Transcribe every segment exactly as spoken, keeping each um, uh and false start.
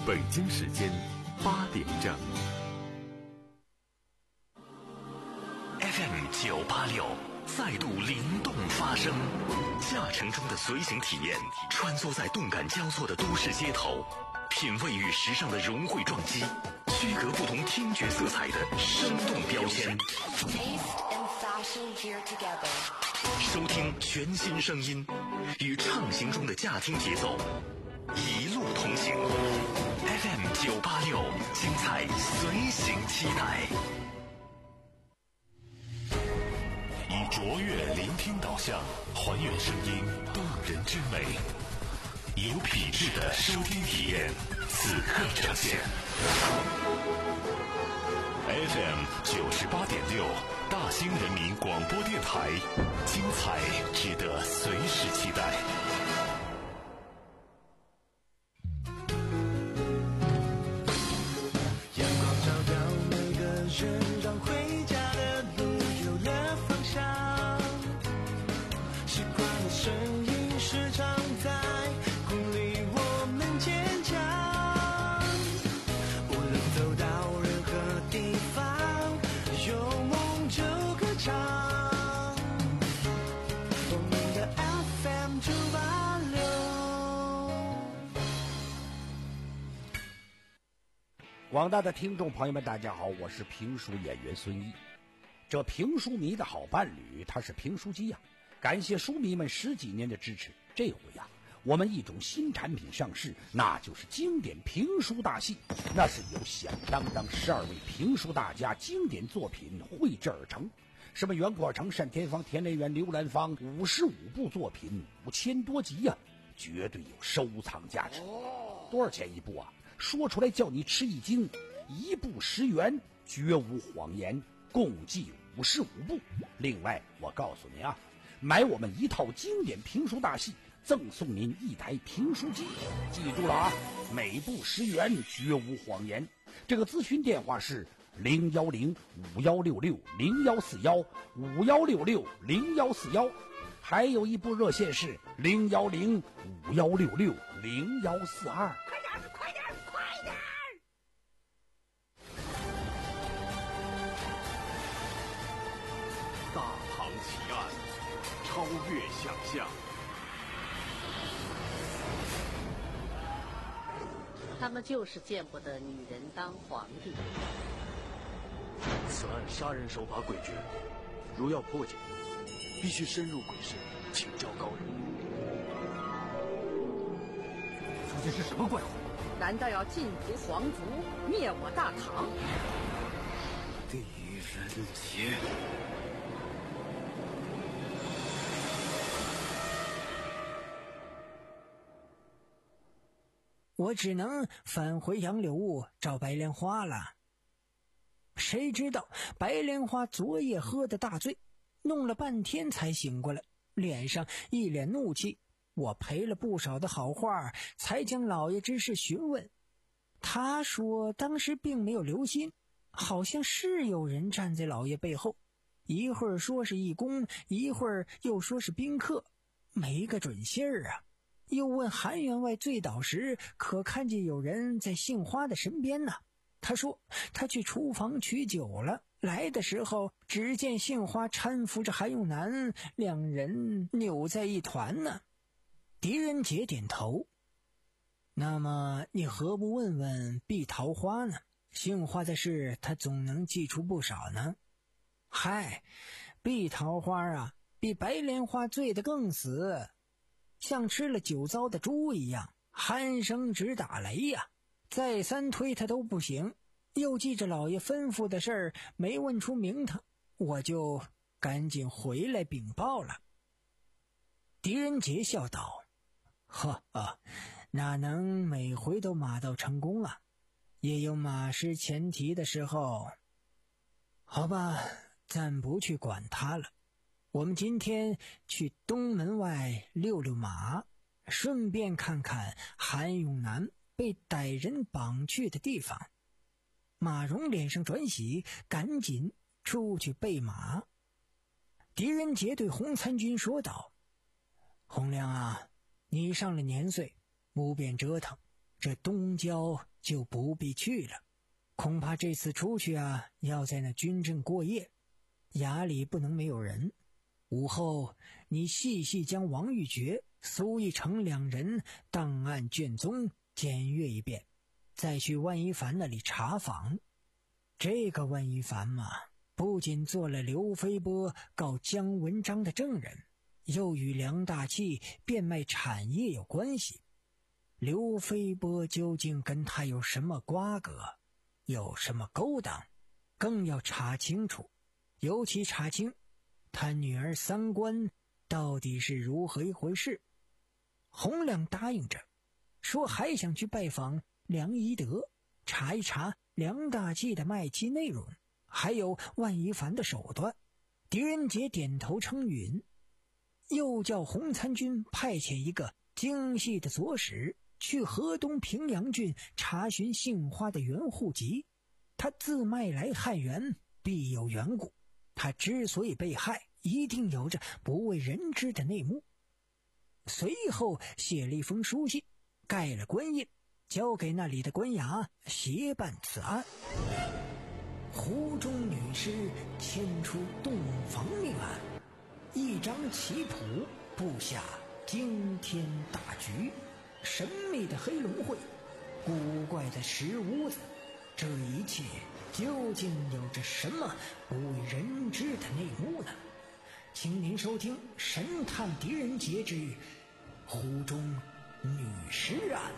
北京时间八点整。 F M 九八六再度灵动发声，驾乘中的随行体验，穿梭在动感交错的都市街头，品味与时尚的融汇撞击，区隔不同听觉色彩的生动标签。收听全新声音，与畅行中的驾听节奏，一路同行。F M 九八六，精彩随行期待。以卓越聆听导向，还原声音动人之美，有品质的收听体验，此刻呈现。F M 九十八点六，大兴人民广播电台，精彩值得随时期待。 阳光照耀每个人，让回家的路有了方向。习惯的声音时常在鼓励我们坚强。无论走到任何地方，有梦就歌唱。我们的 F M 九八六。 广大的听众朋友们，大家好，我是评书演员孙一。这评书迷的好伴侣，他是评书机呀、啊。感谢书迷们十几年的支持，这回呀、啊，我们一种新产品上市，那就是经典评书大戏。那是由响当当十二位评书大家经典作品绘制而成，什么袁阔成、单田芳、田连元、刘兰芳，五十五部作品，五千多集呀、啊，绝对有收藏价值。多少钱一部啊？说出来叫你吃一惊，一部十元，绝无谎言，共计五十五部。另外，我告诉你啊，买我们一套经典评书大戏，赠送您一台评书机。记住了啊，每部十元，绝无谎言。这个咨询电话是零幺零五幺六六零幺四幺五幺六六零幺四幺，还有一部热线是零幺零五幺六六零幺四二。快点，快点！ 大唐奇案，超越想象。 他们就是见不得女人当皇帝。 此案杀人手法诡谲，如要破解，必须深入鬼市，请教高人。 究竟是什么怪物？ 难道要禁足皇族，灭我大唐？ 狄仁杰。 我只能返回杨柳坞找白莲花了。谁知道白莲花昨夜喝的大醉，弄了半天才醒过来，脸上一脸怒气。我赔了不少的好话，才将老爷之事询问。他说当时并没有留心，好像是有人站在老爷背后，一会儿说是义工，一会儿又说是宾客，没个准信儿啊。又问韩员外醉倒时可看见有人在杏花的身边呢？他说他去厨房取酒了，来的时候只见杏花搀扶着韩永南，两人扭在一团呢。狄仁杰点头。那么你何不问问碧桃花呢？杏花的事他总能记出不少呢。嗨，碧桃花啊，比白莲花醉得更死，像吃了酒糟的猪一样，鼾声直打雷呀、啊！再三推他都不行，又记着老爷吩咐的事儿没问出名堂，我就赶紧回来禀报了。狄仁杰笑道：呵呵，哪能每回都马到成功啊，也有马失前蹄的时候。好吧，暂不去管他了，我们今天去东门外溜溜马，顺便看看韩永南被歹人绑去的地方。马荣脸上转喜，赶紧出去备马。狄仁杰对洪参军说道：洪亮啊，你上了年岁，不便折腾， 这东郊就不必去了。恐怕这次出去啊，要在那军镇过夜，衙里不能没有人。午后你细细将王玉珏、苏一成两人档案卷宗检阅一遍，再去万一凡那里查访。这个万一凡嘛，不仅做了刘飞波告姜文章的证人，又与梁大器变卖产业有关系。刘飞波究竟跟他有什么瓜葛，有什么勾当，更要查清楚，尤其查清他女儿三观到底是如何一回事。洪亮答应着，说还想去拜访梁宜德，查一查梁大器的卖妻内容，还有万一凡的手段。狄仁杰点头称允，又叫洪参军派遣一个精细的左使去河东平阳郡查询杏花的原户籍。他自卖来汉源，必有缘故，他之所以被害，一定有着不为人知的内幕。随后写了一封书信，盖了官印，交给那里的官衙协办此案。湖中女尸牵出洞房命案，一张棋谱布下惊天大局，神秘的黑龙会，古怪的石屋子，这一切究竟有着什么不为人知的内幕呢？请您收听《神探狄仁杰之湖中女尸案》。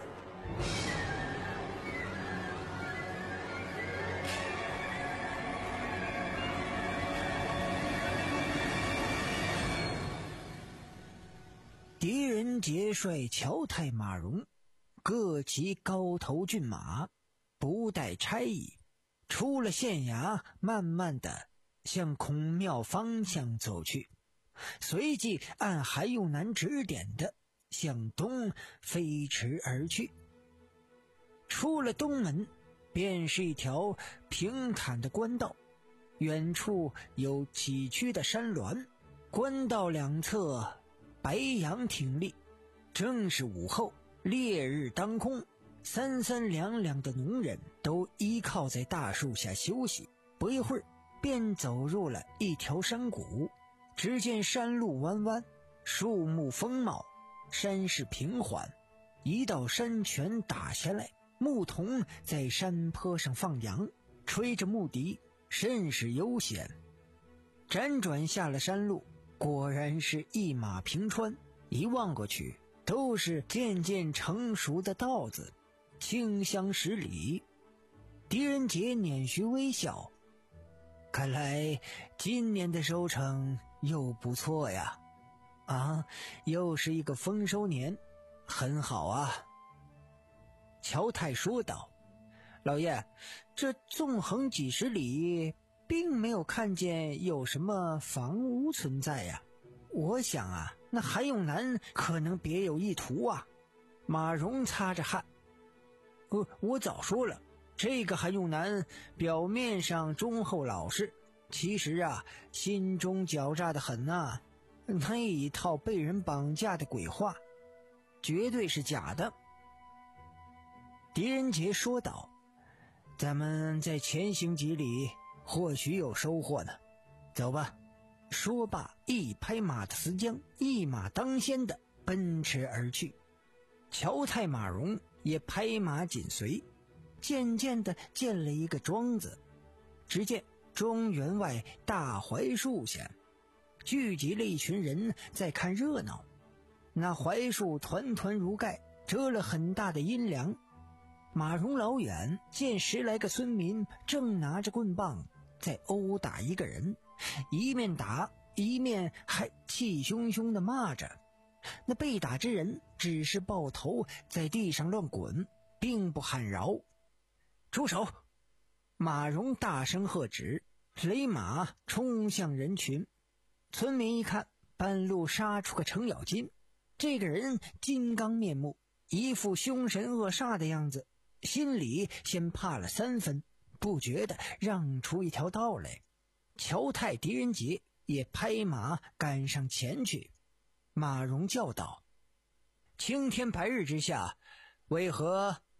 狄仁杰率乔太马荣各骑高头骏马，不带差役，出了县衙，慢慢的向孔庙方向走去，随即按韩永南指点的向东飞驰而去。出了东门，便是一条平坦的官道，远处有崎岖的山峦，官道两侧白杨挺立。正是午后，烈日当空，三三两两的农人都依靠在大树下休息。不一会儿，便走入了一条山谷。只见山路弯弯，树木丰茂，山势平缓，一道山泉打下来，牧童在山坡上放羊，吹着牧笛，甚是悠闲。辗转下了山路，果然是一马平川，一望过去都是渐渐成熟的稻子，清香十里。狄仁杰捻须微笑，看来今年的收成又不错呀。啊，又是一个丰收年，很好啊。乔太说道，老爷，这纵横几十里，并没有看见有什么房屋存在呀。我想啊，那韩永南可能别有意图啊。马荣擦着汗，呃，我早说了，这个韩永南表面上忠厚老实，其实啊，心中狡诈得很啊。那一套被人绑架的鬼话，绝对是假的。狄仁杰说道，咱们再前行几里，或许有收获呢。走吧。说罢，一拍马的丝缰，一马当先的奔驰而去。乔太马荣也拍马紧随，渐渐地见了一个庄子。只见庄园外大槐树下聚集了一群人在看热闹，那槐树团团如盖，遮了很大的阴凉。马荣老远见十来个村民正拿着棍棒在殴打一个人，一面打一面还气汹汹地骂着。那被打之人只是抱头在地上乱滚，并不喊饶。住手！马荣大声喝止，勒马冲向人群。村民一看，半路杀出个程咬金，这个人金刚面目，一副凶神恶煞的样子，心里先怕了三分，不觉得让出一条道来。乔太、狄仁杰也拍马赶上前去。马荣叫道，青天白日之下，为何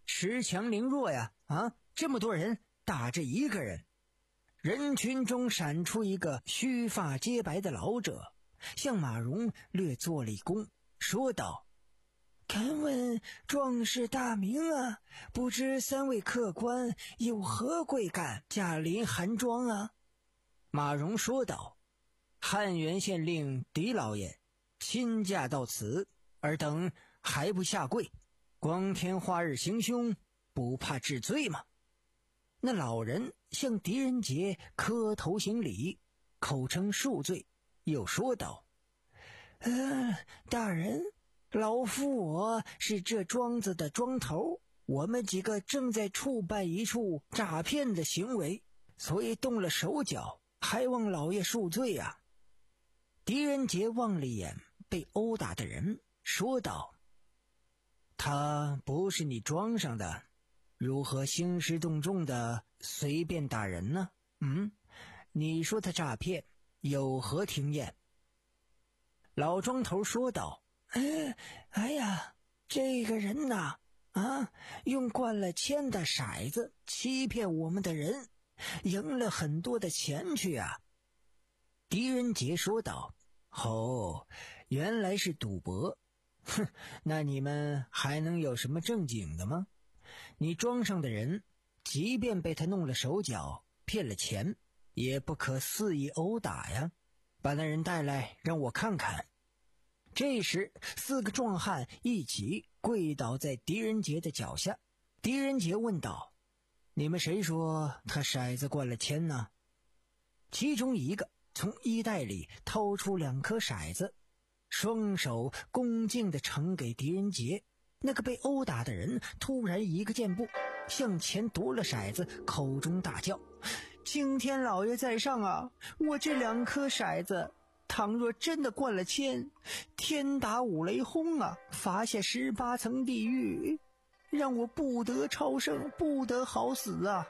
恃强凌弱呀！啊，这么多人打着一个人。人群中闪出一个须发皆白的老者，向马蓉略作了一躬，说道：敢问壮士大名啊，不知三位客官有何贵干，驾临寒庄啊？马蓉说道：汉源县令狄老爷亲驾到此，尔等还不下跪，光天化日行凶，不怕治罪吗？那老人向狄仁杰磕头行礼，口称恕罪，又说道：呃，大人，老夫我是这庄子的庄头，我们几个正在触办一处诈骗的行为，所以动了手脚，还望老爷恕罪啊。狄仁杰望了一眼被殴打的人，说道：他不是你庄上的，如何兴师动众的随便打人呢？嗯，你说他诈骗，有何经验？老庄头说道：哎，哎呀，这个人呐，啊，用灌了铅的骰子欺骗我们的人，赢了很多的钱去啊。狄仁杰说道：哦，原来是赌博。哼，那你们还能有什么正经的吗？你庄上的人，即便被他弄了手脚，骗了钱，也不可肆意殴打呀。把那人带来，让我看看。这时，四个壮汉一起跪倒在狄仁杰的脚下。狄仁杰问道：你们谁说他骰子灌了铅呢？其中一个从衣袋里掏出两颗骰子，双手恭敬地呈给狄仁杰。那个被殴打的人突然一个箭步向前夺了骰子，口中大叫：青天老爷在上啊，我这两颗骰子倘若真的灌了铅，天打五雷轰啊，罚下十八层地狱，让我不得超生，不得好死啊。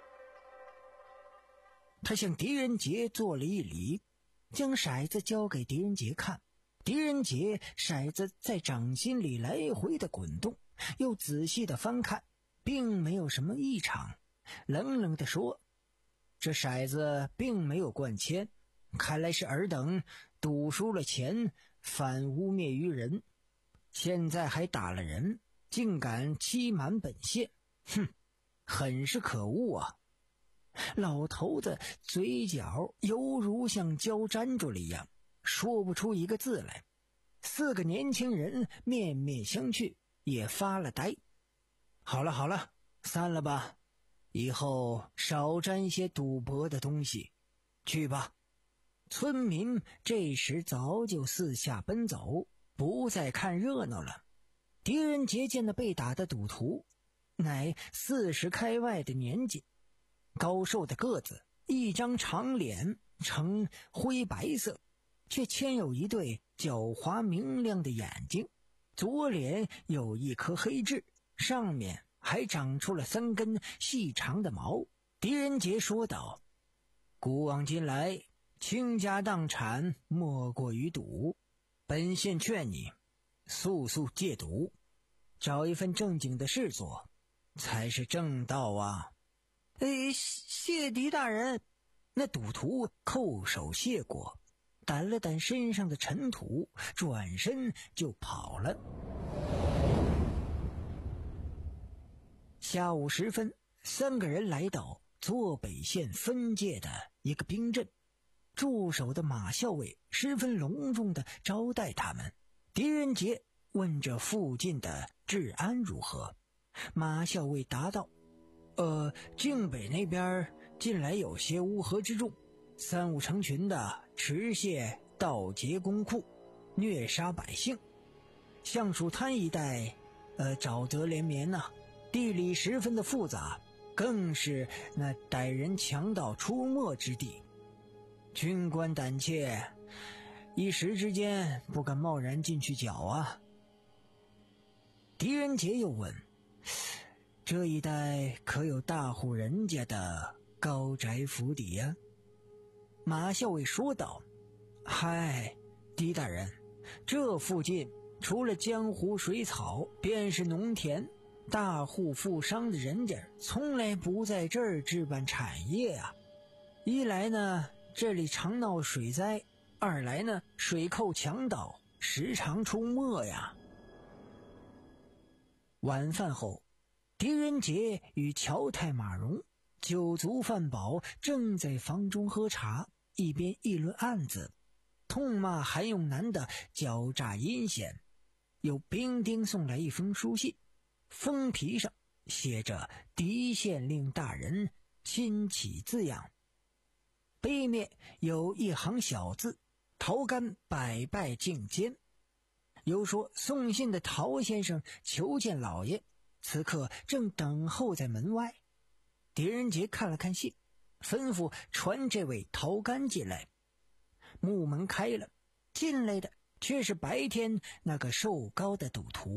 他向狄仁杰做了一礼，将骰子交给狄仁杰看。狄仁杰骰子在掌心里来回的滚动，又仔细的翻看，并没有什么异常，冷冷地说：这骰子并没有灌铅，看来是尔等赌输了钱，反污蔑于人，现在还打了人，竟敢欺瞒本县，哼，很是可恶啊。老头子嘴角犹如像胶粘住了一样，说不出一个字来。四个年轻人面面相觑，也发了呆。好了好了，散了吧，以后少沾些赌博的东西，去吧。村民这时早就四下奔走，不再看热闹了。狄仁杰见那被打的赌徒乃四十开外的年纪，高瘦的个子，一张长脸呈灰白色，却牵有一对狡猾明亮的眼睛，左脸有一颗黑痣，上面还长出了三根细长的毛。狄仁杰说道：古往今来，倾家荡产莫过于赌，本县劝你速速戒赌，找一份正经的事做，才是正道啊。哎，谢狄大人。那赌徒叩首谢过，掸了掸身上的尘土，转身就跑了。下午时分，三个人来到左北县分界的一个兵镇，驻守的马校尉十分隆重地招待他们。狄仁杰问这附近的治安如何，马校尉答道：呃，境北那边近来有些乌合之众，三五成群的持械盗劫公库，虐杀百姓。橡树滩一带呃，沼泽连绵呐、啊，地理十分的复杂，更是那歹人强盗出没之地。军官胆怯，一时之间不敢贸然进去剿啊。狄仁杰又问：这一带可有大户人家的高宅府邸呀、啊？马校尉说道：嗨，狄大人，这附近除了江湖水草，便是农田， 大户富商的人家从来不在这儿置办产业啊。一来呢，这里常闹水灾；二来呢，水寇强盗时常出没呀。晚饭后，狄仁杰与乔太马荣酒足饭饱，正在房中喝茶，一边议论案子，痛骂韩永南的狡诈阴险。有兵丁送来一封书信，封皮上写着狄县令大人亲启字样，背面有一行小字：陶干百拜敬监。有说送信的陶先生求见老爷，此刻正等候在门外。狄仁杰看了看信，吩咐传这位陶干进来。木门开了，进来的却是白天那个瘦高的赌徒。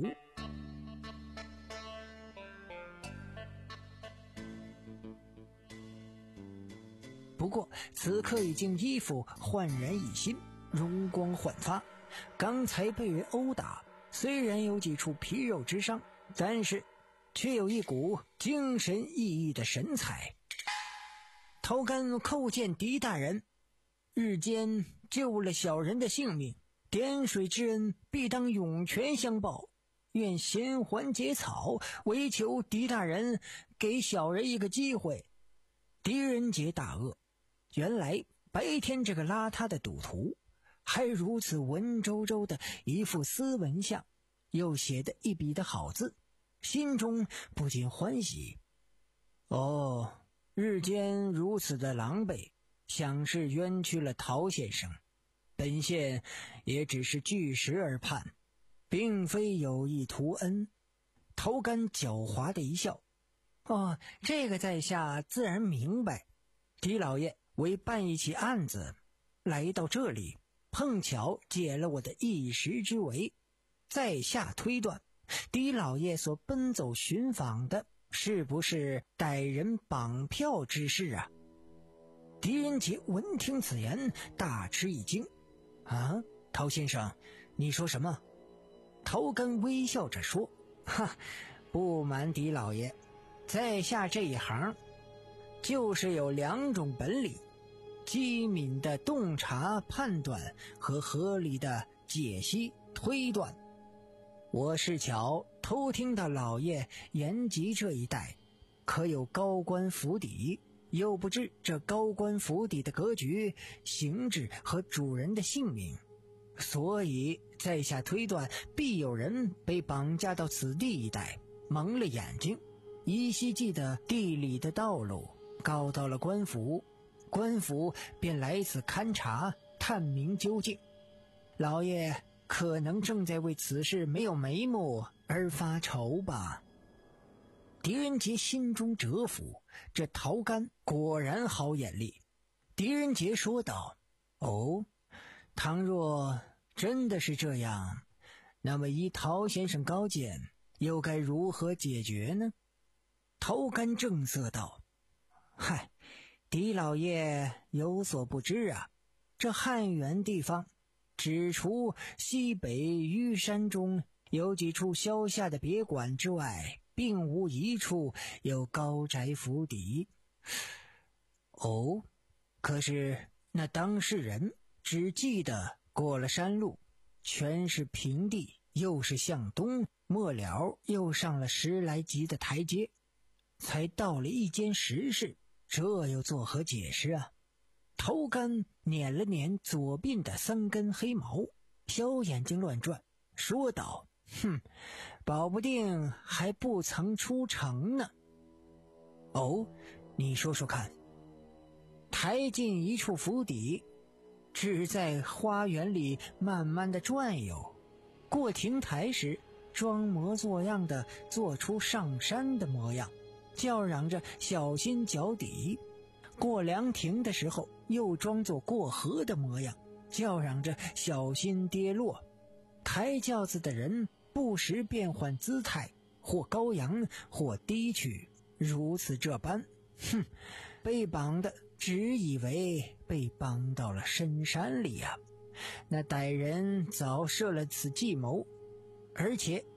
不过此刻已经衣服焕然一新，容光焕发。刚才被人殴打，虽然有几处皮肉之伤，但是却有一股精神奕奕的神采。陶干叩见狄大人，日间救了小人的性命，点水之恩必当涌泉相报，愿衔环结草，唯求狄大人给小人一个机会。狄仁杰大愕，原来白天这个邋遢的赌徒还如此文绉绉的一副斯文相，又写得一笔的好字，心中不禁欢喜。哦，日间如此的狼狈，想是冤屈了陶先生，本县也只是据实而判，并非有意图恩。陶干狡猾的一笑，哦，这个在下自然明白。狄老爷为办一起案子来到这里，碰巧解了我的一时之围，在下推断狄老爷所奔走寻访的是不是逮人绑票之事啊？狄仁杰闻听此言，大吃一惊。啊，陶先生，你说什么？陶干微笑着说，哈，不瞒狄老爷，在下这一行就是有两种本领：机敏的洞察判断和合理的解析推断。我是巧偷听到老爷延吉这一带可有高官府邸，又不知这高官府邸的格局、形制和主人的姓名，所以在下推断必有人被绑架到此地一带，蒙了眼睛，依稀记得地理的道路，告到了官府，官府便来此勘察，探明究竟。老爷可能正在为此事没有眉目而发愁吧。狄仁杰心中折服，这陶干果然好眼力。狄仁杰说道：哦，倘若真的是这样，那么依陶先生高见，又该如何解决呢？陶干正色道：嗨，狄老爷有所不知啊，这汉源地方只除西北虞山中有几处消夏的别馆之外，并无一处有高宅府邸。哦，可是那当事人只记得过了山路，全是平地，又是向东，末了又上了十来级的台阶，才到了一间石室，这又作何解释啊？陶干捻了捻左鬓的三根黑毛，小眼睛乱转，说道：哼，保不定还不曾出城呢。哦，你说说看。抬进一处府邸，只在花园里慢慢的转悠，过亭台时装模作样的做出上山的模样，叫嚷着小心脚底；过凉亭的时候又装作过河的模样，叫嚷着小心跌落。抬轿子的人不时变换姿态，或高扬或低曲，如此这般，哼，被绑的只以为被绑到了深山里啊！那歹人早设了此计谋，而且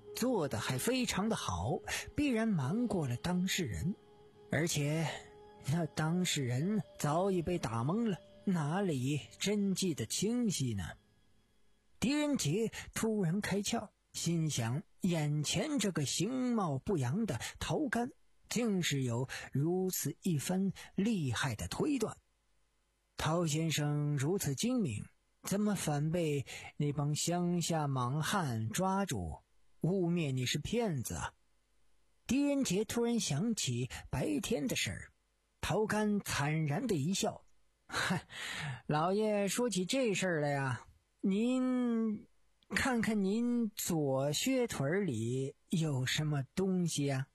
做得还非常的好，必然瞒过了当事人。而且那当事人早已被打懵了，哪里真记得清晰呢？狄仁杰突然开窍，心想眼前这个形貌不扬的陶干竟是有如此一番厉害的推断。陶先生如此精明，怎么反被那帮乡下莽汉抓住，污蔑你是骗子啊？狄仁杰突然想起白天的事儿，陶干惨然的一笑，嗨，老爷说起这事儿来呀，您看看您左靴腿里有什么东西啊？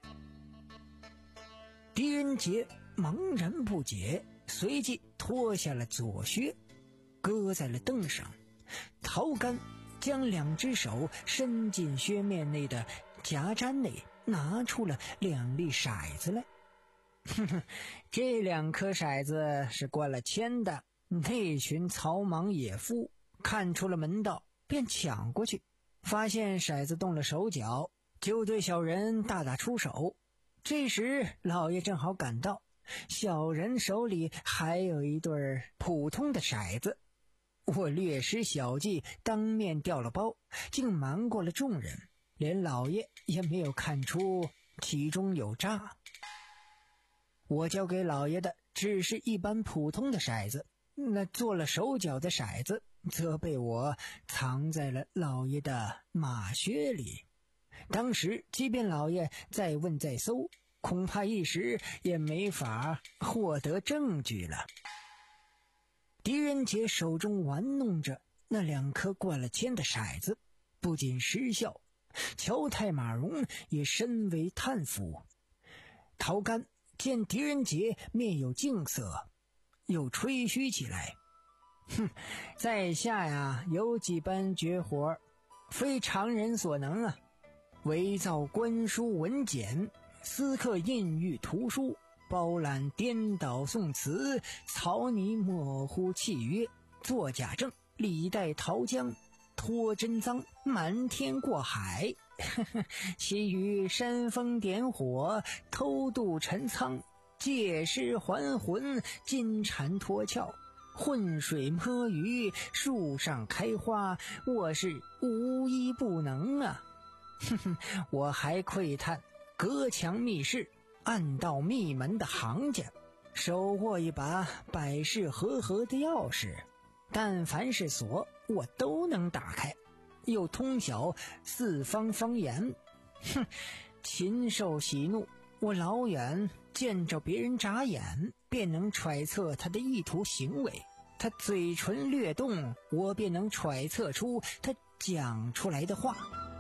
狄仁杰茫然不解，随即脱下了左靴，搁在了凳上。陶干将两只手伸进靴面内的夹毡内，拿出了两粒骰子来。哼哼，这两颗骰子是灌了铅的。那群草莽野夫看出了门道，便抢过去，发现骰子动了手脚，就对小人大打出手。这时老爷正好赶到，小人手里还有一对普通的骰子。我略施小计，当面调了包，竟瞒过了众人，连老爷也没有看出其中有诈。我交给老爷的只是一般普通的骰子，那做了手脚的骰子则被我藏在了老爷的马靴里。当时即便老爷再问再搜，恐怕一时也没法获得证据了。狄仁杰手中玩弄着那两颗灌了铅的骰子，不仅失笑，乔太马荣也深为叹服。陶干见狄仁杰面有敬色，又吹嘘起来，哼，在下呀有几般绝活，非常人所能啊！伪造官书文简，私刻印玉图书，包揽颠倒宋词，草拟模糊契约，作假证，李代陶江，脱真赃，瞒天过海，其余煽风点火，偷渡陈仓，借尸还魂，金蝉脱壳，浑水摸鱼，树上开花，我是无一不能啊！哼哼，我还窥探隔墙密室，暗道密门的行家，手握一把百事和合的钥匙，但凡是锁我都能打开，又通晓四方方言。哼，禽兽喜怒，我老远见着别人眨眼，便能揣测他的意图行为，他嘴唇略动，我便能揣测出他讲出来的话。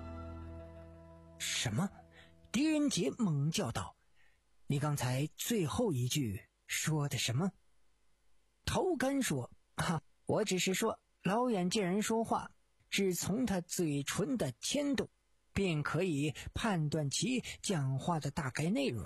什么？狄仁杰猛叫道，你刚才最后一句说的什么？陶干说，啊，我只是说老远见人说话，只从他嘴唇的牵动便可以判断其讲话的大概内容。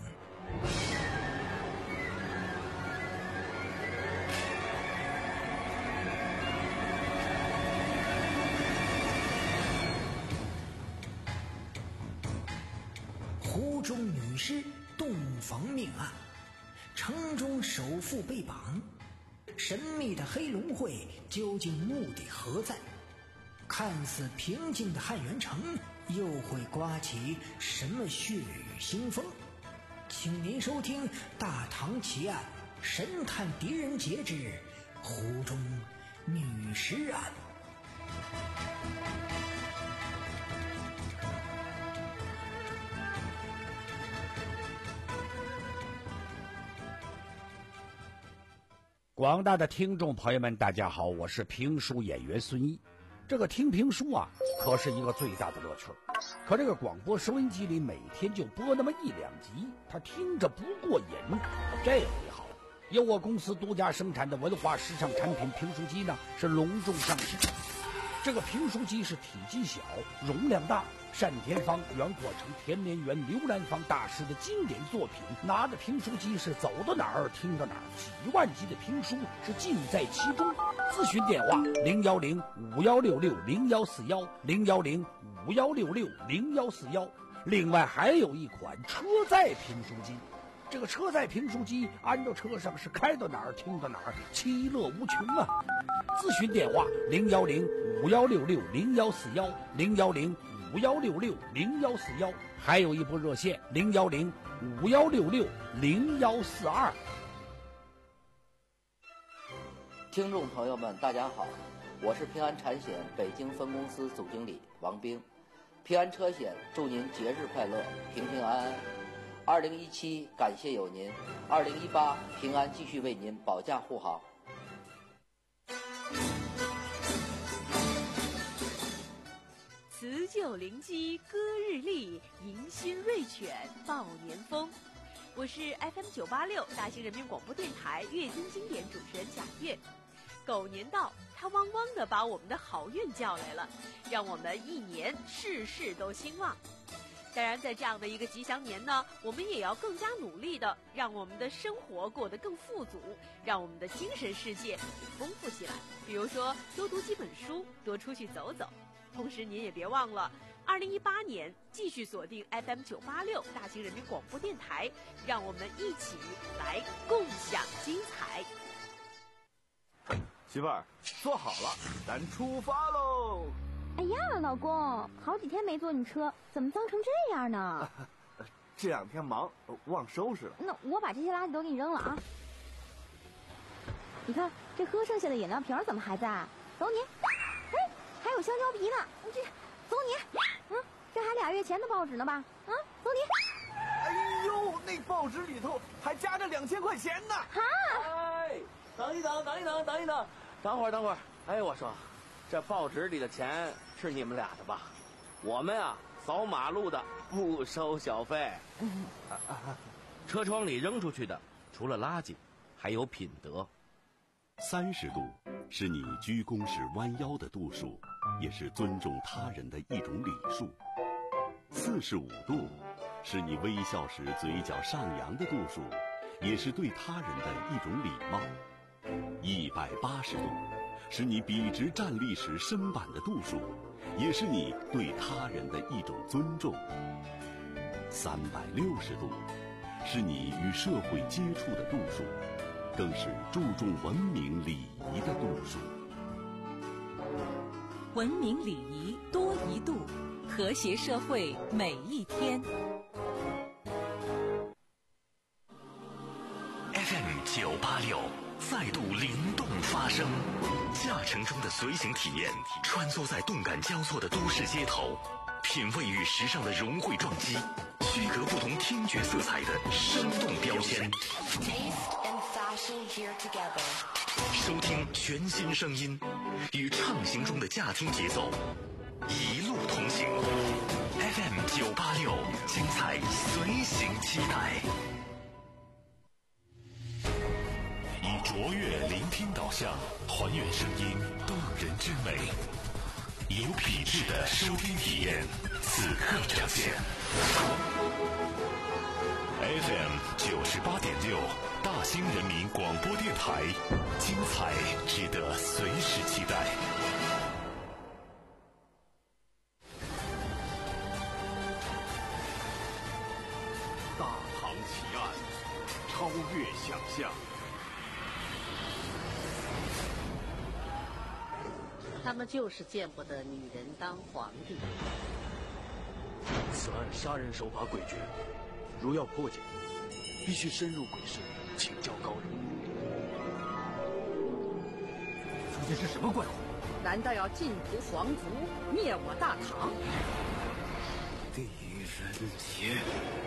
湖中女尸洞房命案，城中首富被绑，神秘的黑龙会究竟目的何在？看似平静的汉元城又会刮起什么血雨腥风？请您收听《大唐奇案神探狄仁杰之湖中女尸案》。 广大的听众朋友们，大家好，我是评书演员孙一。这个听评书啊，可是一个最大的乐趣。可这个广播收音机里每天就播那么一两集，他听着不过瘾。这回好，由我公司独家生产的文化时尚产品评书机呢，是隆重上市。这个评书机是体积小，容量大，单田芳、袁阔成、田连元、刘兰芳大师的经典作品，拿着评书机是走到哪儿听到哪儿，几万集的评书是尽在其中。咨询电话零幺零五幺六六零幺四幺零幺零五五幺六六零幺四幺。另外还有一款车载评书机，这个车载评书机安到车上是开到哪儿听到哪儿，其乐无穷啊！咨询电话零幺零五幺六六零幺四幺零幺零五幺六六零幺四幺，还有一部热线零幺零五幺六六零幺四二。 听众朋友们，大家好，我是平安产险北京分公司总经理王兵。平安车险祝您节日快乐，平平安安。二零一七感谢有您，二零一八平安继续为您保驾护航。 辞旧临机歌日丽，迎新瑞犬报年风。我是 F M 九八六大兴人民广播电台月经经典主持人贾月。狗年到，它汪汪地把我们的好运叫来了，让我们一年事事都兴旺。当然，在这样的一个吉祥年呢，我们也要更加努力的让我们的生活过得更富足，让我们的精神世界丰富起来。比如说，多读几本书，多出去走走。同时，您也别忘了，二零一八年继续锁定 F M 九八六大兴人民广播电台，让我们一起来共享精彩。 媳妇儿，坐好了，咱出发喽！ 哎呀，老公，好几天没坐你车，怎么脏成这样呢？ 这两天忙，忘收拾了。 那我把这些垃圾都给你扔了啊！你看，这喝剩下的饮料瓶怎么还在？走你！哎，还有香蕉皮呢，这走你！嗯，这还俩月前的报纸呢吧？啊，走你！ 哎呦，那报纸里头还夹着两千块钱呢！ 哈！ 哎，等一等，等一等，等一等，等会儿，等会儿。哎，我说，这报纸里的钱是你们俩的吧？我们啊，扫马路的不收小费。 嗯， 车窗里扔出去的，除了垃圾，还有品德。 三十度是你鞠躬时弯腰的度数，也是尊重他人的一种礼数。四十五度是你微笑时嘴角上扬的度数，也是对他人的一种礼貌。一百八十度是你笔直站立时身板的度数，也是你对他人的一种尊重。三百六十度是你与社会接触的度数，更是注重文明礼仪的度数。 文明礼仪多一度，和谐社会每一天。 F M 九八六再度灵动发声，驾乘中的随行体验，穿梭在动感交错的都市街头，品味与时尚的融汇撞击，区隔不同听觉色彩的生动标签。收听全新声音，与畅行中的驾听节奏，一路同行。F M 九八六，精彩随行期待。以卓越聆听导向，还原声音动人之美，有品质的收听体验，此刻呈现。F M 九十八点六，大兴人民广播电台，精彩值得随时期待。 大唐奇案，超越想象。 他们就是见不得女人当皇帝。 此案杀人手法诡谲，如要破解，必须深入鬼市，请教高人。 究竟是什么怪物？ 难道要尽屠皇族，灭我大唐？ 狄仁杰。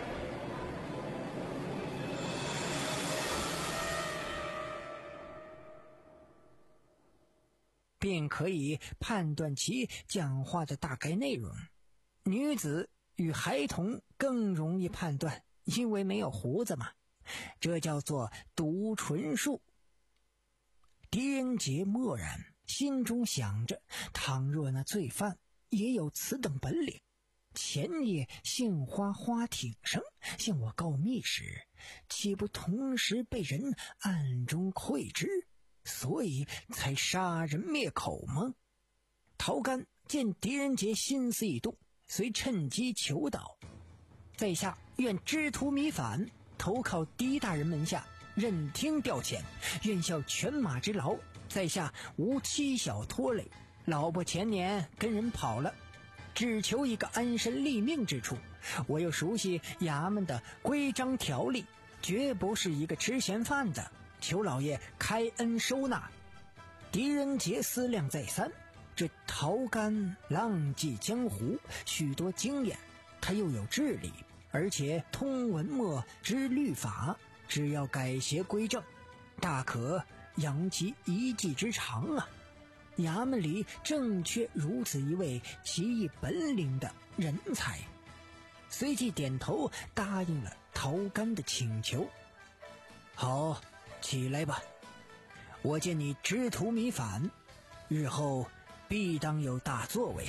便可以判断其讲话的大概内容。女子与孩童更容易判断，因为没有胡子嘛，这叫做读唇术。狄仁杰默然，心中想着，倘若那罪犯也有此等本领，前夜杏花花艇上向我告密时，岂不同时被人暗中窥之，所以才杀人灭口吗？陶干见狄仁杰心思一动，遂趁机求道：在下愿知途弥返，投靠狄大人门下，任听调遣，愿效犬马之劳，在下无妻小拖累，老婆前年跟人跑了，只求一个安身立命之处。我又熟悉衙门的规章条例，绝不是一个吃闲饭的，求老爷开恩收纳。狄仁杰思量再三，这陶干浪迹江湖，许多经验，他又有智力，而且通文墨知律法，只要改邪归正，大可扬其一技之长啊！衙门里正缺如此一位奇异本领的人才，随即点头答应了陶干的请求。好，起来吧，我见你知途弥返，日后必当有大作为。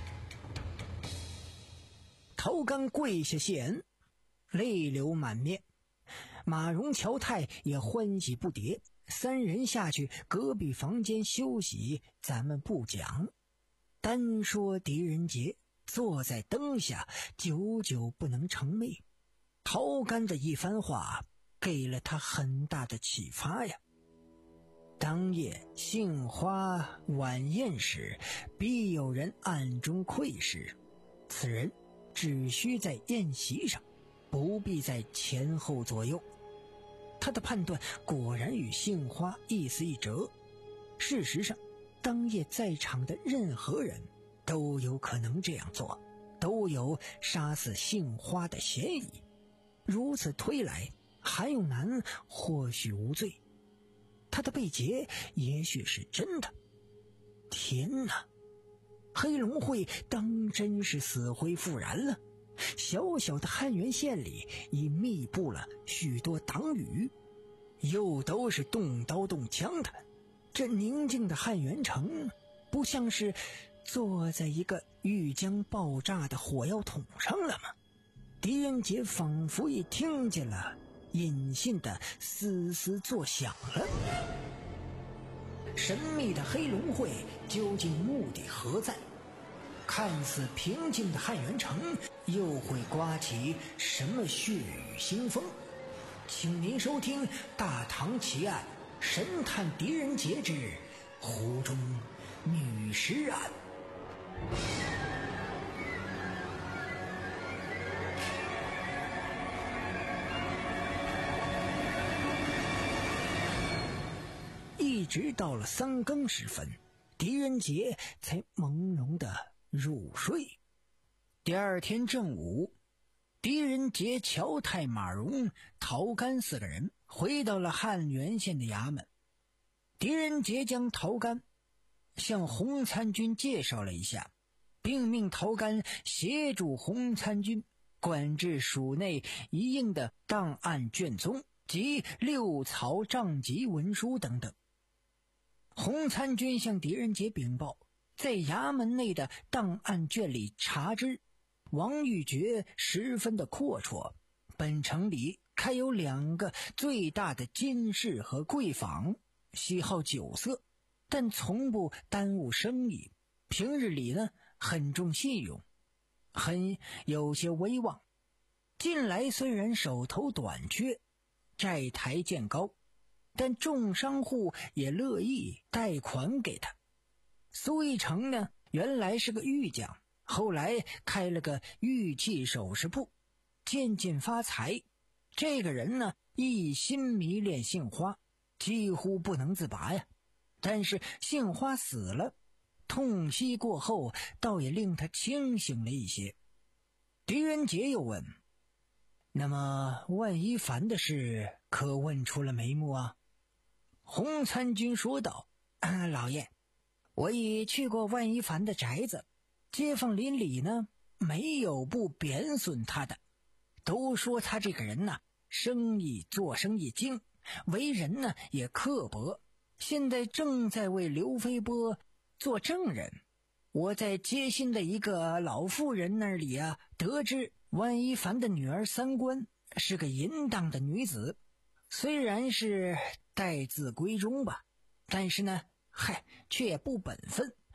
陶干跪下谢恩，泪流满面。马荣、乔太也欢喜不迭，三人下去隔壁房间休息，咱们不讲。单说狄仁杰坐在灯下，久久不能成寐。陶干的一番话给了他很大的启发呀。当夜杏花晚宴时，必有人暗中窥视，此人只需在宴席上，不必在前后左右。他的判断果然与杏花意思一折。事实上，当夜在场的任何人都有可能这样做，都有杀死杏花的嫌疑。如此推来，韩永南或许无罪，他的被劫也许是真的。天哪，黑龙会当真是死灰复燃了。小小的汉源县里已密布了许多党羽，又都是动刀动枪的。这宁静的汉源城不像是坐在一个欲将爆炸的火药桶上了吗？狄仁杰仿佛也听见了隐性的嘶嘶作响了。神秘的黑龙会究竟目的何在？看似平静的汉源城又会刮起什么血雨腥风？请您收听《大唐奇案神探狄仁杰之湖中女尸案》。一直到了三更时分，狄仁杰才朦胧的入睡。第二天正午，狄仁杰、乔太、马荣、陶干四个人回到了汉源县的衙门。狄仁杰将陶干向洪参军介绍了一下，并命陶干协助洪参军管制署内一应的档案卷宗及六曹账籍文书等等。洪参军向狄仁杰禀报，在衙门内的档案卷里查知，王玉珏十分的阔绰，本城里开有两个最大的金市和贵坊，喜好酒色，但从不耽误生意，平日里呢很重信用，很有些威望。近来虽然手头短缺，债台渐高，但众商户也乐意贷款给他。苏一成呢，原来是个玉匠，后来开了个玉器首饰铺，渐渐发财。这个人呢，一心迷恋杏花，几乎不能自拔呀。但是杏花死了，痛惜过后，倒也令他清醒了一些。狄仁杰又问：那么万一凡的事可问出了眉目啊？洪参军说道：啊，老爷，我已去过万一凡的宅子，街坊邻里呢没有不贬损他的，都说他这个人呢，生意做生意精，为人呢也刻薄。现在正在为刘飞波做证人。我在街心的一个老妇人那里啊，得知万一凡的女儿三官是个淫荡的女子，虽然是待字闺中吧，但是呢，嗨，却也不本分，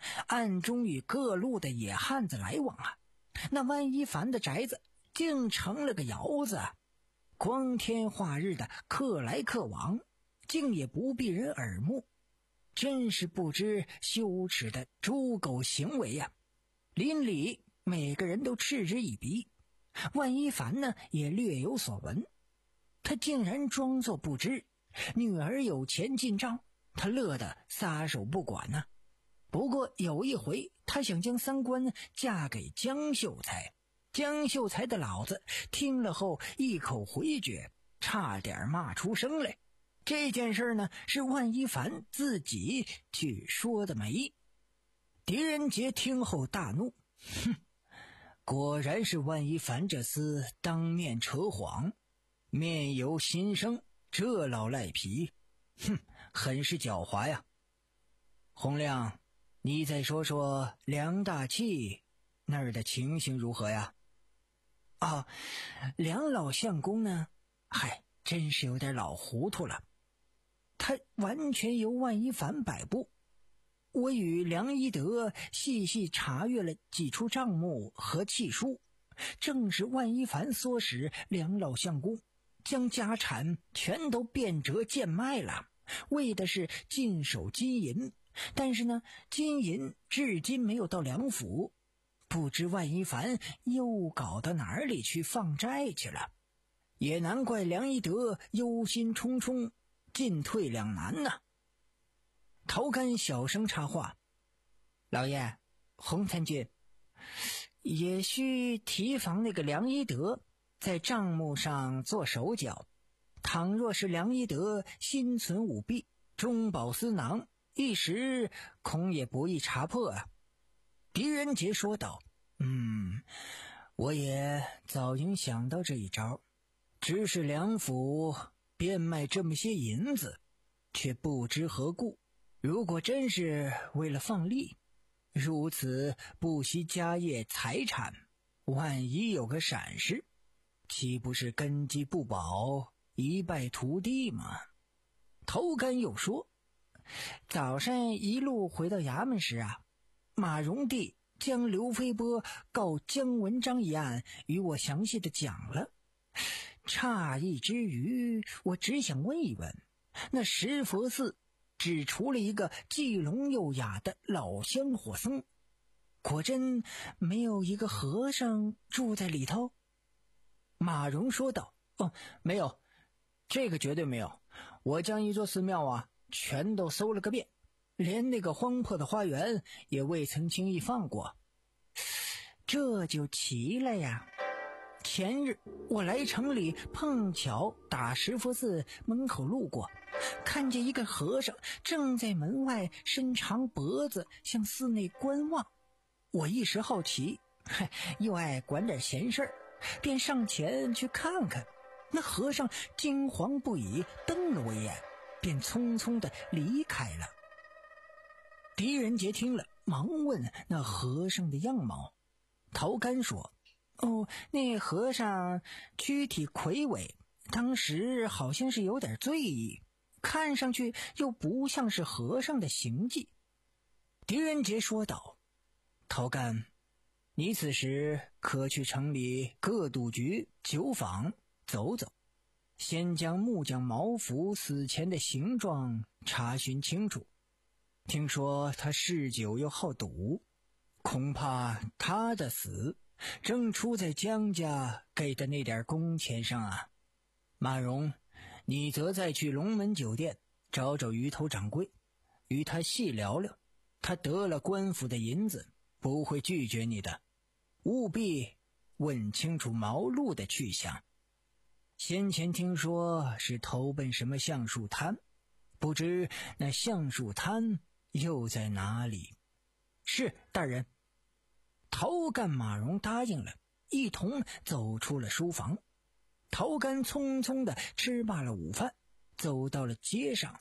暗中与各路的野汉子来往啊。那万一凡的宅子竟成了个窑子，光天化日的客来客往，竟也不避人耳目，真是不知羞耻的猪狗行为呀、啊！邻里每个人都嗤之以鼻，万一凡呢也略有所闻，他竟然装作不知，女儿有钱进账，他乐得撒手不管呢、啊。不过有一回，他想将三官嫁给江秀才，江秀才的老子听了后一口回绝，差点骂出声来。这件事呢，是万一凡自己去说的媒。狄仁杰听后大怒，哼，果然是万一凡这厮当面扯谎，面由心生，这老赖皮，哼，很是狡猾呀。洪亮，你再说说梁大器那儿的情形如何呀？啊，梁老相公呢，嗨，真是有点老糊涂了。他完全由万一凡摆布。我与梁一德细细查阅了几处账目和契书，正是万一凡唆使梁老相公将家产全都变折贱卖了，为的是尽守金银。但是呢，金银至今没有到梁府，不知万一凡又搞到哪里去放债去了。也难怪梁一德忧心忡忡，进退两难呢。陶干小声插话：“老爷，洪参军，也需提防那个梁一德在账目上做手脚。倘若是梁一德心存舞弊，中饱私囊，一时恐也不易查破啊。”狄仁杰说道：“嗯，我也早应想到这一招，只是梁府变卖这么些银子，却不知何故。如果真是为了放利，如此不惜家业财产，万一有个闪失，岂不是根基不保，一败涂地吗？”头干又说：“早上一路回到衙门时啊，马荣帝将刘飞波告姜文章一案与我详细的讲了。诧异之余，我只想问一问，那石佛寺只除了一个既聋又哑的老香火僧，果真没有一个和尚住在里头？”马荣说道：“哦，没有，这个绝对没有。我将一座寺庙啊全都搜了个遍，连那个荒破的花园也未曾轻易放过。”这就奇了呀。前日我来城里，碰巧打石佛寺门口路过，看见一个和尚正在门外伸长脖子向寺内观望。我一时好奇，又爱管点闲事儿，便上前去看看。那和尚惊惶不已，瞪了我一眼，便匆匆地离开了。狄仁杰听了，忙问那和尚的样貌。陶干说：“哦，那和尚躯体魁伟，当时好像是有点醉意，看上去又不像是和尚的行迹。”狄仁杰说道：“陶干，你此时可去城里各赌局、酒坊走走，先将木匠毛福死前的形状查询清楚。听说他嗜酒又好赌，恐怕他的死正出在江家给的那点工钱上啊。马荣，你则再去龙门酒店找找鱼头掌柜，与他细聊聊，他得了官府的银子，不会拒绝你的。务必问清楚毛路的去向。先前听说是投奔什么橡树滩，不知那橡树滩又在哪里？”“是，大人。”陶干、马荣答应了，一同走出了书房。陶干匆匆地吃罢了午饭，走到了街上。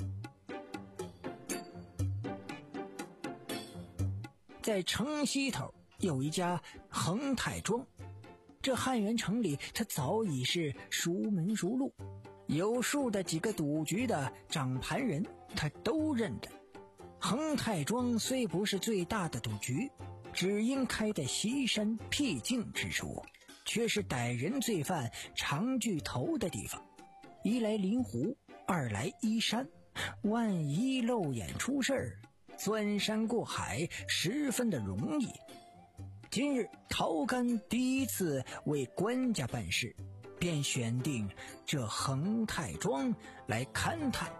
在城西头有一家恒泰庄，这汉源城里他早已是熟门熟路，有数的几个赌局的掌盘人他都认得。 恒泰庄虽不是最大的赌局，只因开在西山僻静之处，却是歹人罪犯常聚头的地方。一来临湖，二来依山，万一漏眼出事儿，钻山过海十分的容易。今日陶干第一次为官家办事，便选定这恒泰庄来勘探。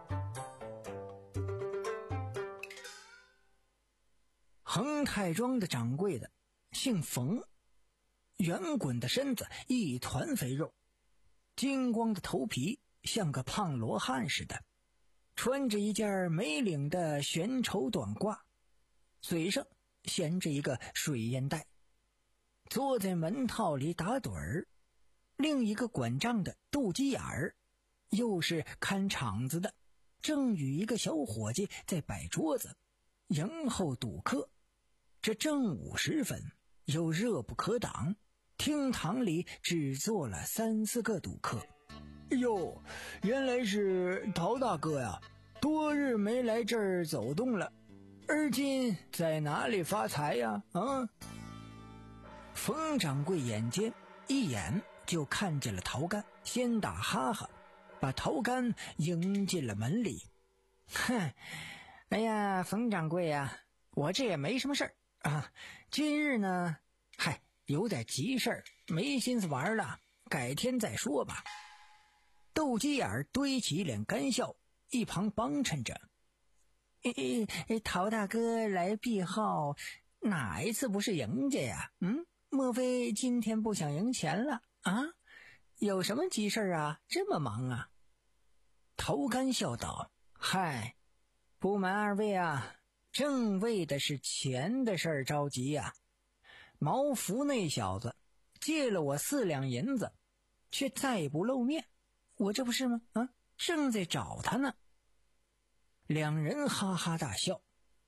恒泰庄的掌柜的姓冯，圆滚的身子一团肥肉，金光的头皮像个胖罗汉似的，穿着一件没领的悬绸短褂，嘴上衔着一个水烟袋，坐在门套里打盹儿。另一个管账的斗鸡眼儿，又是看场子的，正与一个小伙计在摆桌子迎候赌客。这正午时分，又热不可挡，厅堂里只坐了三四个赌客。哟，原来是陶大哥呀，多日没来这儿走动了，而今在哪里发财呀？啊！冯掌柜眼尖，一眼就看见了陶干，先打哈哈，把陶干迎进了门里。哼，哎呀，冯掌柜呀，我这也没什么事儿啊，今日呢，嗨，有点急事儿，没心思玩了，改天再说吧。斗鸡眼堆起一脸干笑，一旁帮衬着：诶诶，陶大哥来避号，哪一次不是赢家呀？嗯，莫非今天不想赢钱了啊？有什么急事啊？这么忙啊？陶干笑道：嗨，不瞒二位啊，正为的是钱的事儿着急呀、啊。毛福那小子借了我四两银子，却再不露面，我这不是吗？啊，正在找他呢。两人哈哈大笑。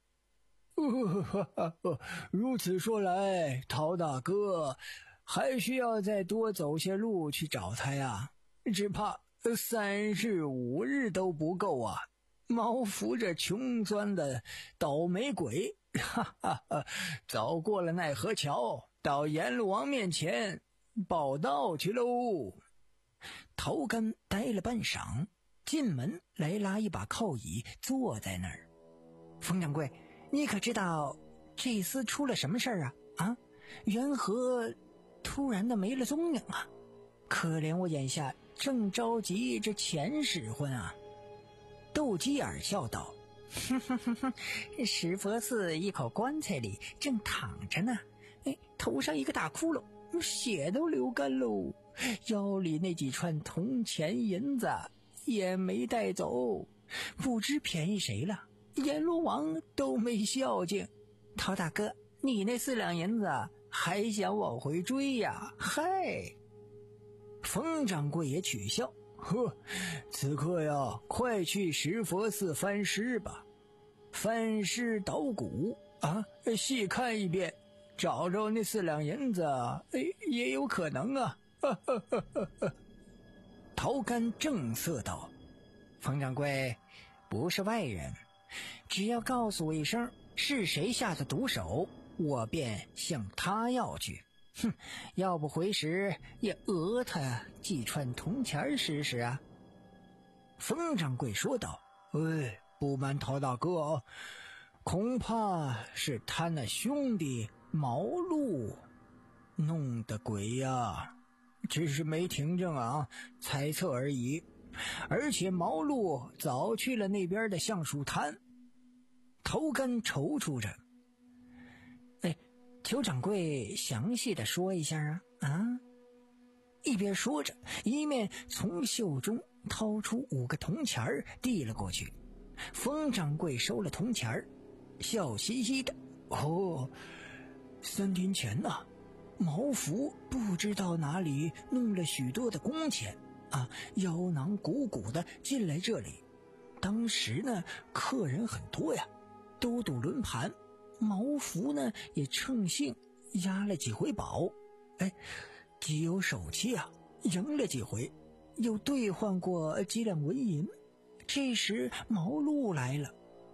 呃、如此说来，陶大哥还需要再多走些路去找他呀，只怕三日五日都不够啊。毛福这穷钻的倒霉鬼，哈哈哈，早过了奈何桥，到阎罗王面前报道去喽。陶干呆了半晌，进门来拉一把靠椅坐在那儿。冯掌柜，你可知道这厮出了什么事儿啊？啊，缘何突然的没了踪影啊？可怜我眼下正着急这钱使唤啊。斗鸡眼笑道：哼哼哼哼，石佛寺一口棺材里正躺着呢，哎，头上一个大窟窿，血都流干喽，腰里那几串铜钱银子也没带走，不知便宜谁了，阎罗王都没孝敬。陶大哥，你那四两银子还想往回追呀？嗨！冯掌柜也取笑：呵，此刻呀，快去石佛寺翻尸吧，翻尸捣鼓啊，细看一遍，找着那四两银子，哎，也有可能啊。哈哈哈哈哈。陶干正色道：冯掌柜不是外人，只要告诉我一声是谁下的毒手，我便向他要去。哼，要不回时也讹他几串铜钱试试啊。冯掌柜说道：哎，不瞒陶大哥，恐怕是他那兄弟毛路弄的鬼呀，只是没听证啊，猜测而已。而且毛路早去了那边的橡树滩。头干踌躇着：哎，求掌柜详细的说一下啊啊！一边说着，一面从袖中掏出五个铜钱儿递了过去。冯掌柜收了铜钱儿，笑嘻嘻的：哦，三天前呐、啊，毛福不知道哪里弄了许多的工钱啊，腰囊鼓鼓的进来这里。当时呢，客人很多呀，都赌轮盘。毛福呢也乘兴押了几回宝，哎，极有手气啊，赢了几回，又兑换过几两纹银。这时毛路来了，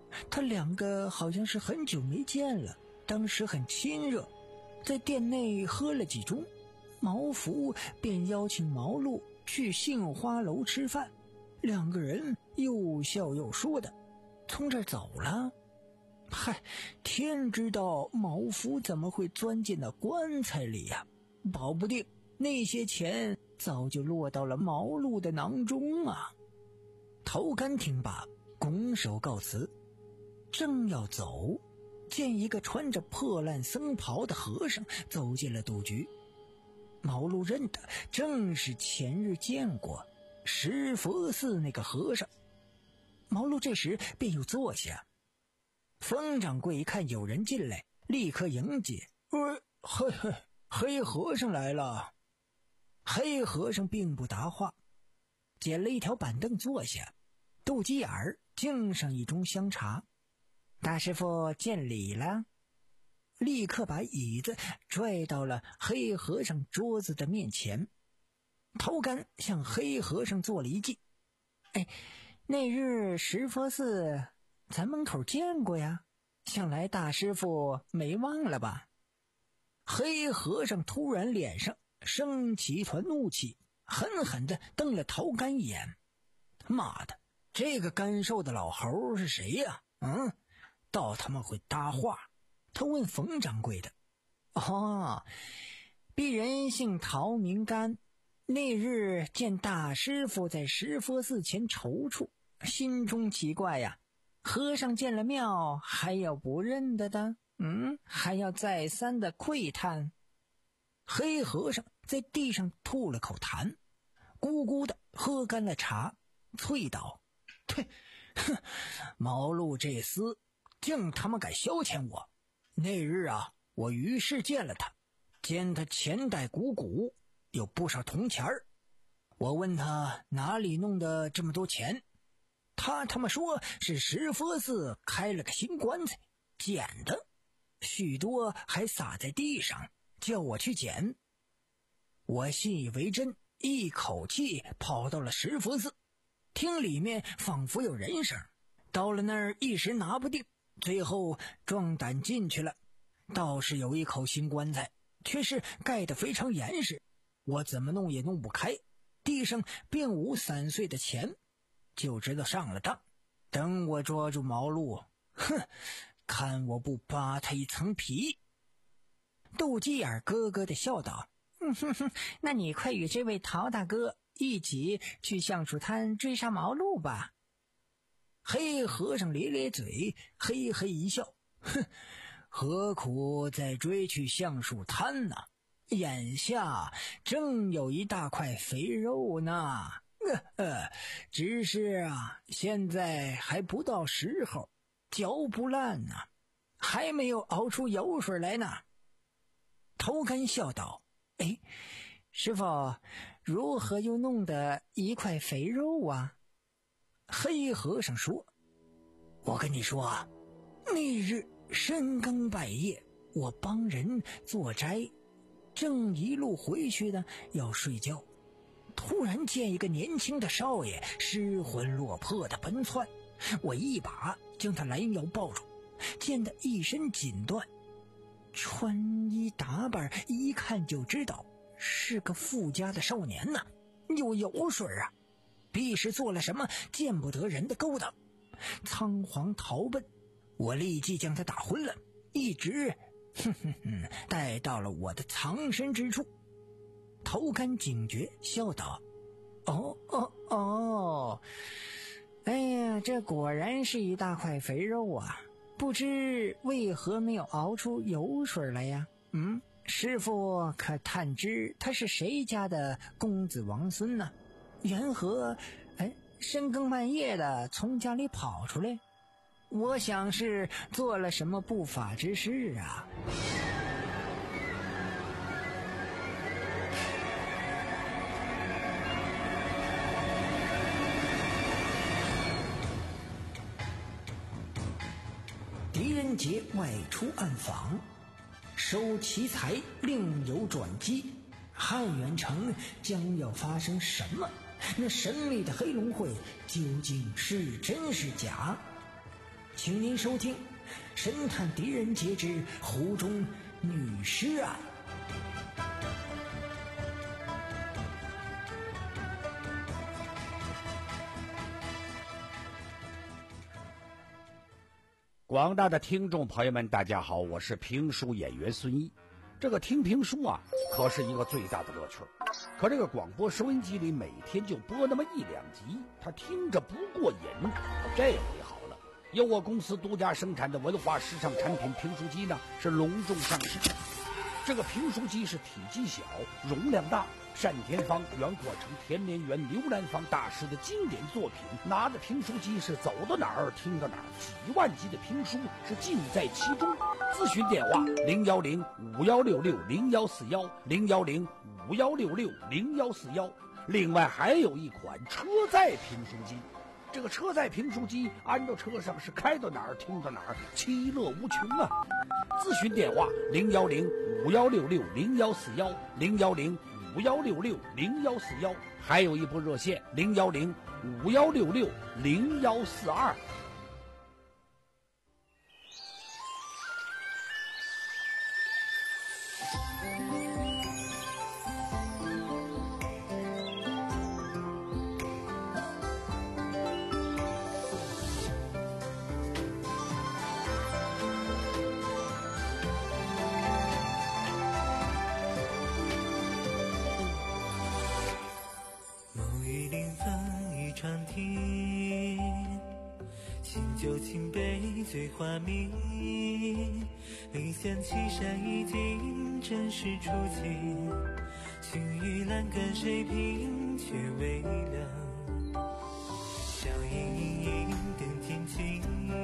他两个好像是很久没见了，当时很亲热，在店内喝了几盅，毛福便邀请毛路去杏花楼吃饭，两个人又笑又说的从这儿走了。嗨，天知道毛福怎么会钻进了棺材里呀、啊？保不定那些钱早就落到了毛路的囊中啊。头干听罢，拱手告辞，正要走，见一个穿着破烂僧袍的和尚走进了赌局。毛路认得，正是前日见过石佛寺那个和尚。毛路这时便又坐下。冯掌柜一看有人进来，立刻迎接：“呃，嘿嘿，黑和尚来了。”黑和尚并不答话，捡了一条板凳坐下，斗鸡眼儿敬上一盅香茶。大师傅见礼了。立刻把椅子拽到了黑和尚桌子的面前。头干向黑和尚做了一记：“哎，那日石佛寺咱门口见过呀，想来大师傅没忘了吧？”黑和尚突然脸上升起一团怒气，狠狠地瞪了头干一眼。妈的，这个干瘦的老猴是谁呀？嗯，倒他妈会搭话。他问冯掌柜的：“哦，鄙人姓陶名干，那日见大师傅在石佛寺前踌躇，心中奇怪呀，和尚见了庙还要不认得的？嗯，还要再三的窥探。”黑和尚在地上吐了口痰，咕咕的喝干了茶，啐道：“退，哼，毛路这厮竟他妈敢消遣我！那日啊，我于是见了他，见他钱袋鼓鼓，有不少铜钱儿。我问他哪里弄的这么多钱，他他妈说是石佛寺开了个新棺材，捡的，许多还撒在地上，叫我去捡。我信以为真，一口气跑到了石佛寺，听里面仿佛有人声，到了那儿一时拿不定，最后壮胆进去了。倒是有一口新棺材，却是盖得非常严实，我怎么弄也弄不开，地上并无散碎的钱，就知道上了当。等我捉住毛路，哼，看我不扒他一层皮。斗鸡眼咯咯的笑道：“嗯哼哼，那你快与这位陶大哥一起去橡树滩追杀毛路吧。”黑和尚咧咧嘴，嘿嘿一笑：“哼，何苦再追去橡树滩呢？眼下正有一大块肥肉呢。呃呃，只是啊，现在还不到时候，嚼不烂呢，还没有熬出油水来呢。”头干笑道：“哎，师傅，如何又弄得一块肥肉啊？”黑和尚说：“我跟你说啊，那日深更半夜，我帮人做斋，正一路回去呢，要睡觉，突然见一个年轻的少爷失魂落魄的奔窜，我一把将他拦腰抱住，见他一身锦缎，穿衣打扮一看就知道是个富家的少年呐，有油水啊，必是做了什么见不得人的勾当，仓皇逃奔。我立即将他打昏了，一直哼哼哼带到了我的藏身之处。”头干警觉，笑道：“哦哦哦，哎呀，这果然是一大块肥肉啊，不知为何没有熬出油水来呀？嗯，师傅可探知他是谁家的公子王孙呢？缘何哎深更半夜的从家里跑出来？我想是做了什么不法之事啊。”狄仁杰外出暗访，收奇财另有转机，汉元城将要发生什么？那神秘的黑龙会究竟是真是假？ 请您收听《神探狄仁杰之湖中女尸案》。 广大的听众朋友们，大家好，我是评书演员孙一。这个听评书啊，可是一个最大的乐趣。可这个广播收音机里每天就播那么一两集，他听着不过瘾。这回好了，由我公司独家生产的文化时尚产品评书机呢，是隆重上市。这个评书机是体积小，容量大，单田芳、袁阔成、田连元、刘兰芳大师的经典作品。拿着评书机是走到哪儿听到哪儿，几万集的评书是尽在其中。咨询电话零幺零五幺六六零幺四幺零幺零五幺六六零幺四幺。另外还有一款车载评书机。这个车载评书机安到车上是开到哪儿听到哪儿，其乐无穷啊！咨询电话零幺零五幺六六零幺四幺零幺零五幺六六零幺四幺，还有一部热线零幺零五幺六六零幺四二。 醉花迷，离散岐山已经正是初晴，青玉栏杆水平却微凉，笑盈盈盈等天晴，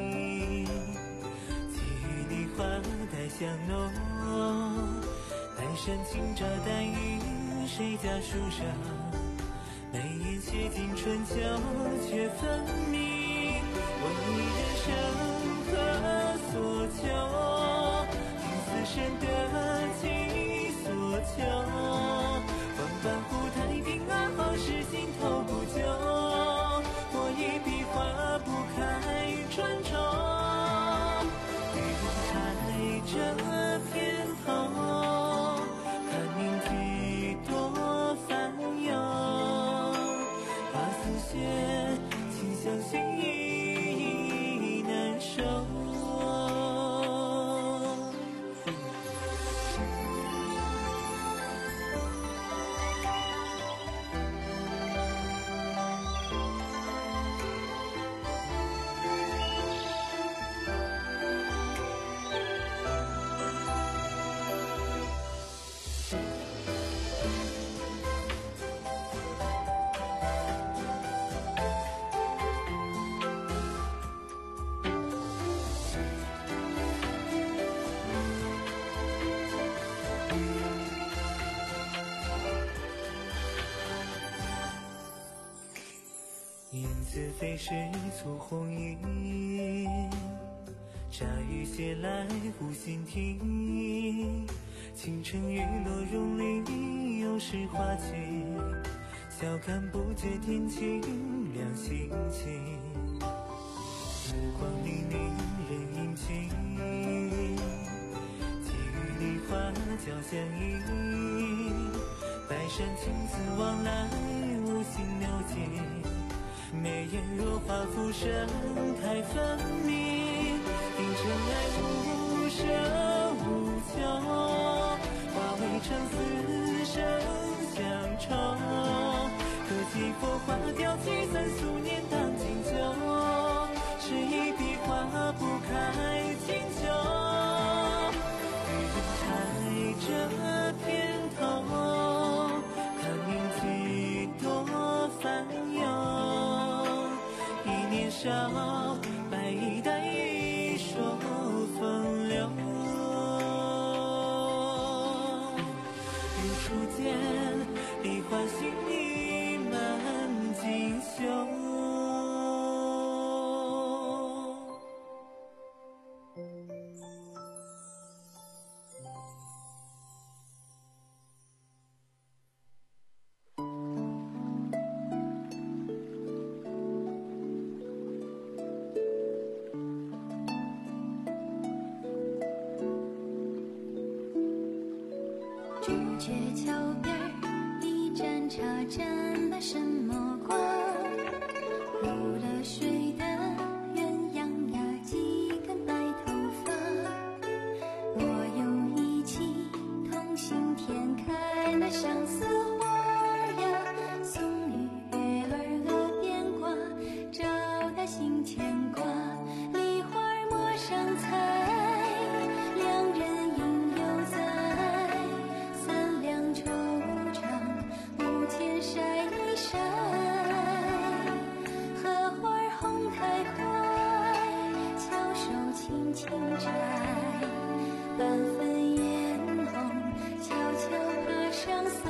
寄予梨花带香浓，南山清照淡云谁家树上，眉眼写尽春秋却分明，问你人生所求，听此生得其所求，万般湖太平安好事心头不久，我一笔画不开春愁，云彩这片头，看明几多烦忧，把丝线轻相心意难收。似非是簇红衣，乍雨写来无心听，清晨雨落榕林又是花期，笑看不觉天晴亮心情，目光粼粼人影情，寄予梨花交相依，百山青丝往来无心流尽，眉眼若画浮生太分明，应尘埃无舍无求，化为尘丝生相愁，可惜佛花凋起三俗年当今酒，是一笔画不开清秋，云彩这片头，看明几多烦忧，年少白衣带一手风流，如初见梨花心意满锦绣。 鹊桥边一盏茶沾了什么光？入了水的鸳鸯呀，几根白头发。我有一期同心田开了相思花呀，松雨月儿额边挂，照他心牵挂。梨花陌上采，两人应犹在，三两惆怅，无间晒一晒。荷花红太快，巧手轻轻摘，半分嫣红，悄悄爬上腮。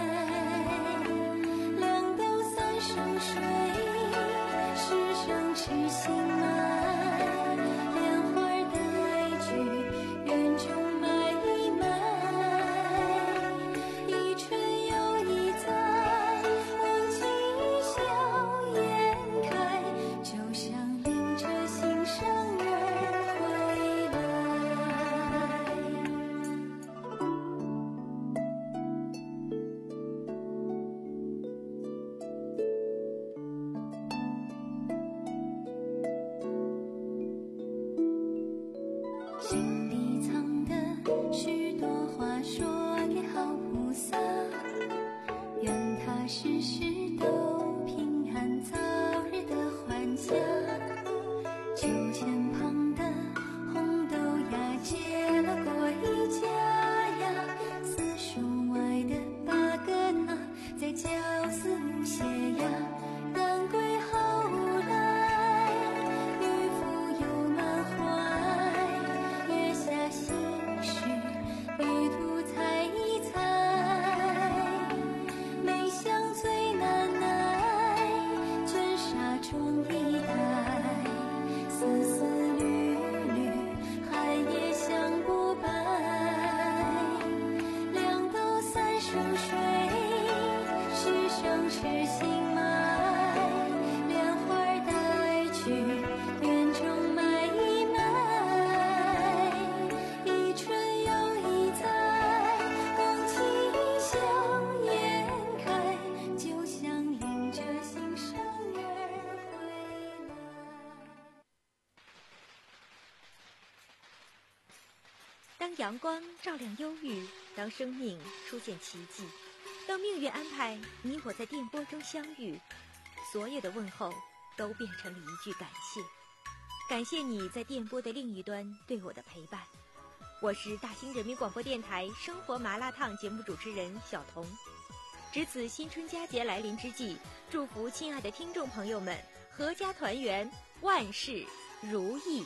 两斗三生水，十生痴心埋。莲花带去，园中埋一埋。一春又一载，望今宵颜开，就像领着心上人回来。心里藏的许多话，说给好菩萨，愿他时时都平安，早日得还家。秋千旁的红豆芽，结了过一家呀，四树外的八个他，在绞丝无懈呀。赶归后来，渔夫又满怀，月下心事，旅途采一采。梅香最难耐，卷纱妆一代，丝丝缕缕，海也想不白。两斗三生水，十生痴心埋。莲花带去，园中埋一埋。一春又一载，望今宵颜开，就像领着心上人回来。 当阳光照亮忧郁，当生命出现奇迹，当命运安排你我在电波中相遇，所有的问候都变成了一句感谢。感谢你在电波的另一端对我的陪伴。我是大兴人民广播电台生活麻辣烫节目主持人小彤。值此新春佳节来临之际，祝福亲爱的听众朋友们阖家团圆，万事如意。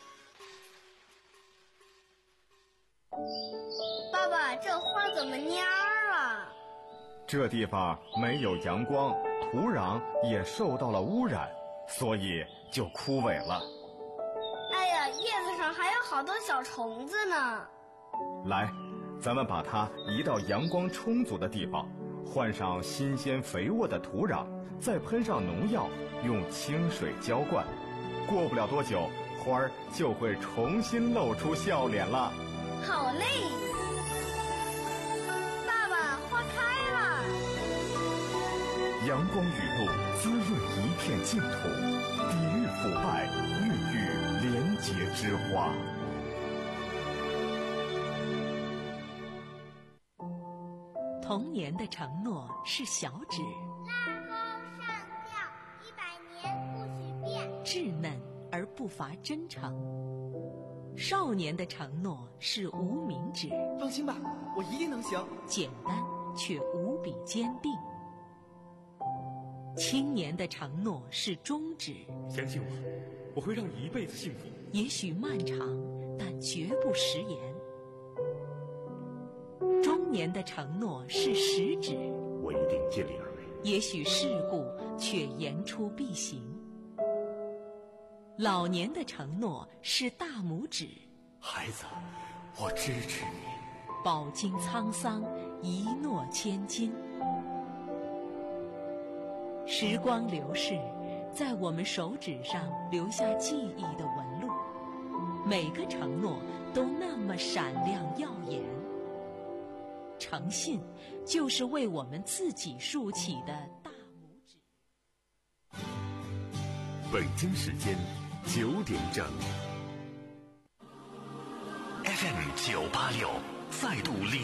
爸爸，这花怎么蔫儿了？ 这地方没有阳光，土壤也受到了污染，所以就枯萎了。 哎呀，叶子上还有好多小虫子呢。 来，咱们把它移到阳光充足的地方，换上新鲜肥沃的土壤，再喷上农药，用清水浇灌。过不了多久，花儿就会重新露出笑脸了。 好嘞！爸爸，花开了。 阳光雨露滋润一片净土，抵御腐败，孕育廉洁之花。 童年的承诺是小指， 拉钩上吊一百年不许变， 稚嫩而不乏真诚。少年的承诺是无名指， 放心吧，我一定能行。 简单却无比坚定。青年的承诺是中指， 相信我，我会让你一辈子幸福。 也许漫长，但绝不食言。中年的承诺是食指， 我一定尽力而为。 也许世故，却言出必行。老年的承诺是大拇指， 孩子，我支持你。 饱经沧桑，一诺千金。时光流逝，在我们手指上留下记忆的纹路，每个承诺都那么闪亮耀眼。 诚信，就是为我们自己竖起的大拇指。 北京时间九点整 ，F M 九八六再度灵